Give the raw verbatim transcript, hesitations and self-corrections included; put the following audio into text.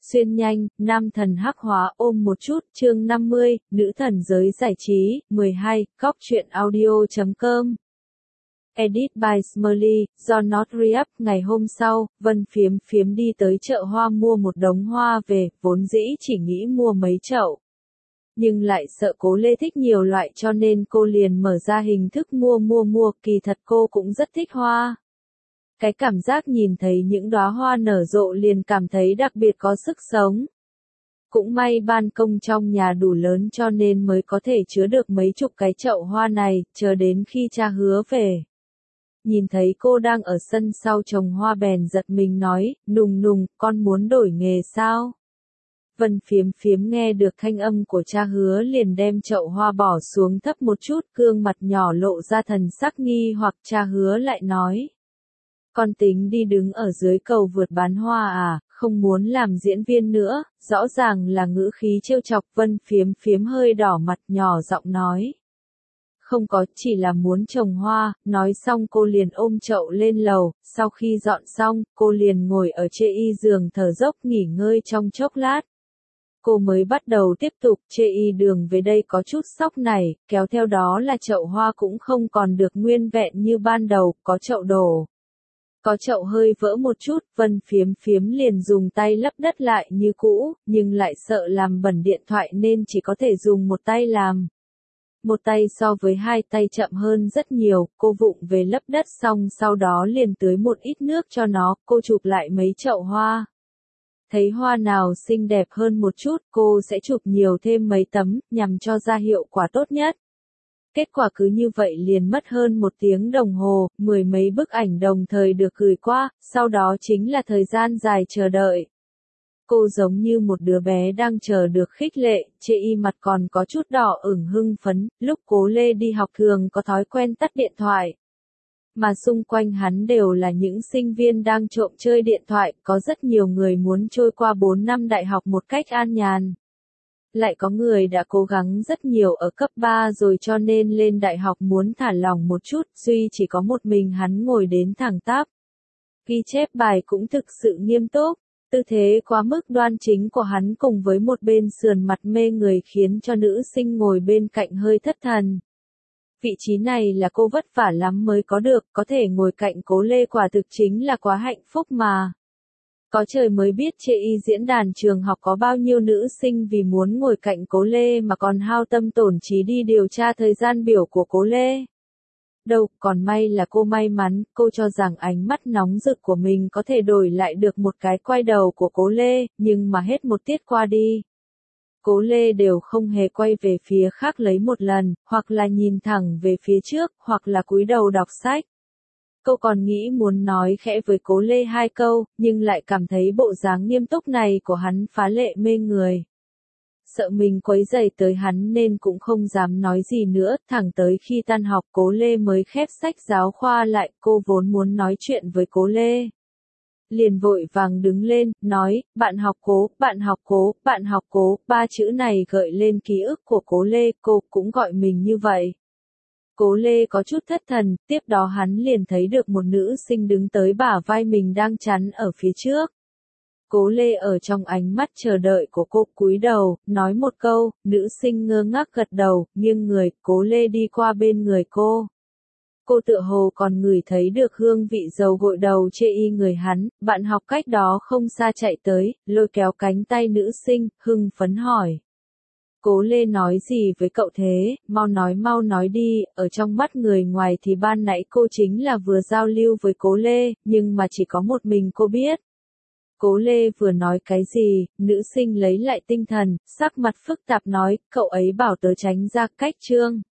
Xuyên nhanh, nam thần hắc hóa ôm một chút, chương năm mươi, nữ thần giới giải trí, mười hai, góc truyện audio chấm com. Edit by Smiley, do Not Re-up. Ngày hôm sau, Vân Phiếm Phiếm đi tới chợ hoa mua một đống hoa về, vốn dĩ chỉ nghĩ mua mấy chậu. Nhưng lại sợ Cố Lê thích nhiều loại cho nên cô liền mở ra hình thức mua mua mua, kỳ thật cô cũng rất thích hoa. Cái cảm giác nhìn thấy những đóa hoa nở rộ liền cảm thấy đặc biệt có sức sống. Cũng may ban công trong nhà đủ lớn cho nên mới có thể chứa được mấy chục cái chậu hoa này, chờ đến khi cha Hứa về. Nhìn thấy cô đang ở sân sau trồng hoa bèn giật mình nói, nùng nùng, con muốn đổi nghề sao? Vân Phiếm Phiếm nghe được thanh âm của cha Hứa liền đem chậu hoa bỏ xuống thấp một chút, gương mặt nhỏ lộ ra thần sắc nghi hoặc. Cha Hứa lại nói. Con tính đi đứng ở dưới cầu vượt bán hoa à, không muốn làm diễn viên nữa, rõ ràng là ngữ khí trêu chọc. Vân Phiếm Phiếm hơi đỏ mặt nhỏ giọng nói. Không có, chỉ là muốn trồng hoa. Nói xong cô liền ôm chậu lên lầu, sau khi dọn xong, cô liền ngồi ở chê y giường thở dốc nghỉ ngơi trong chốc lát. Cô mới bắt đầu tiếp tục, chê y đường về đây có chút sóc này, kéo theo đó là chậu hoa cũng không còn được nguyên vẹn như ban đầu, có chậu đổ. Có chậu hơi vỡ một chút, Vân Phiếm Phiếm liền dùng tay lấp đất lại như cũ, nhưng lại sợ làm bẩn điện thoại nên chỉ có thể dùng một tay làm. Một tay so với hai tay chậm hơn rất nhiều, cô vụng về lấp đất xong sau đó liền tưới một ít nước cho nó, cô chụp lại mấy chậu hoa. Thấy hoa nào xinh đẹp hơn một chút, cô sẽ chụp nhiều thêm mấy tấm, nhằm cho ra hiệu quả tốt nhất. Kết quả cứ như vậy liền mất hơn một tiếng đồng hồ, mười mấy bức ảnh đồng thời được gửi qua, sau đó chính là thời gian dài chờ đợi. Cô giống như một đứa bé đang chờ được khích lệ, chê y mặt còn có chút đỏ ửng hưng phấn, lúc Cố Lê đi học thường có thói quen tắt điện thoại. Mà xung quanh hắn đều là những sinh viên đang trộm chơi điện thoại, có rất nhiều người muốn trôi qua bốn năm đại học một cách an nhàn. Lại có người đã cố gắng rất nhiều ở cấp ba rồi cho nên lên đại học muốn thả lỏng một chút, duy chỉ có một mình hắn ngồi đến thẳng tắp. Ghi chép bài cũng thực sự nghiêm túc, tư thế quá mức đoan chính của hắn cùng với một bên sườn mặt mê người khiến cho nữ sinh ngồi bên cạnh hơi thất thần. Vị trí này là cô vất vả lắm mới có được, có thể ngồi cạnh Cố Lê quả thực chính là quá hạnh phúc mà. Có trời mới biết chê y diễn đàn trường học có bao nhiêu nữ sinh vì muốn ngồi cạnh Cố Lê mà còn hao tâm tổn trí đi điều tra thời gian biểu của Cố Lê. Đâu, còn may là cô may mắn, cô cho rằng ánh mắt nóng rực của mình có thể đổi lại được một cái quay đầu của Cố Lê, nhưng mà hết một tiết qua đi. Cố Lê đều không hề quay về phía khác lấy một lần, hoặc là nhìn thẳng về phía trước, hoặc là cúi đầu đọc sách. Cô còn nghĩ muốn nói khẽ với Cố Lê hai câu, nhưng lại cảm thấy bộ dáng nghiêm túc này của hắn phá lệ mê người. Sợ mình quấy rầy tới hắn nên cũng không dám nói gì nữa, thẳng tới khi tan học Cố Lê mới khép sách giáo khoa lại, cô vốn muốn nói chuyện với Cố Lê. Liền vội vàng đứng lên, nói, bạn học Cố, bạn học Cố, bạn học Cố, ba chữ này gợi lên ký ức của Cố Lê, cô cũng gọi mình như vậy. Cố Lê có chút thất thần, tiếp đó hắn liền thấy được một nữ sinh đứng tới bả vai mình đang chắn ở phía trước. Cố Lê ở trong ánh mắt chờ đợi của cô cúi đầu, nói một câu, nữ sinh ngơ ngác gật đầu, nghiêng người, Cố Lê đi qua bên người cô. Cô tựa hồ còn ngửi thấy được hương vị dầu gội đầu chê y người hắn, bạn học cách đó không xa chạy tới, lôi kéo cánh tay nữ sinh, hưng phấn hỏi. Cố Lê nói gì với cậu thế, mau nói mau nói đi, ở trong mắt người ngoài thì ban nãy cô chính là vừa giao lưu với Cố Lê, nhưng mà chỉ có một mình cô biết. Cố Lê vừa nói cái gì, nữ sinh lấy lại tinh thần, sắc mặt phức tạp nói, cậu ấy bảo tớ tránh ra cách Trương.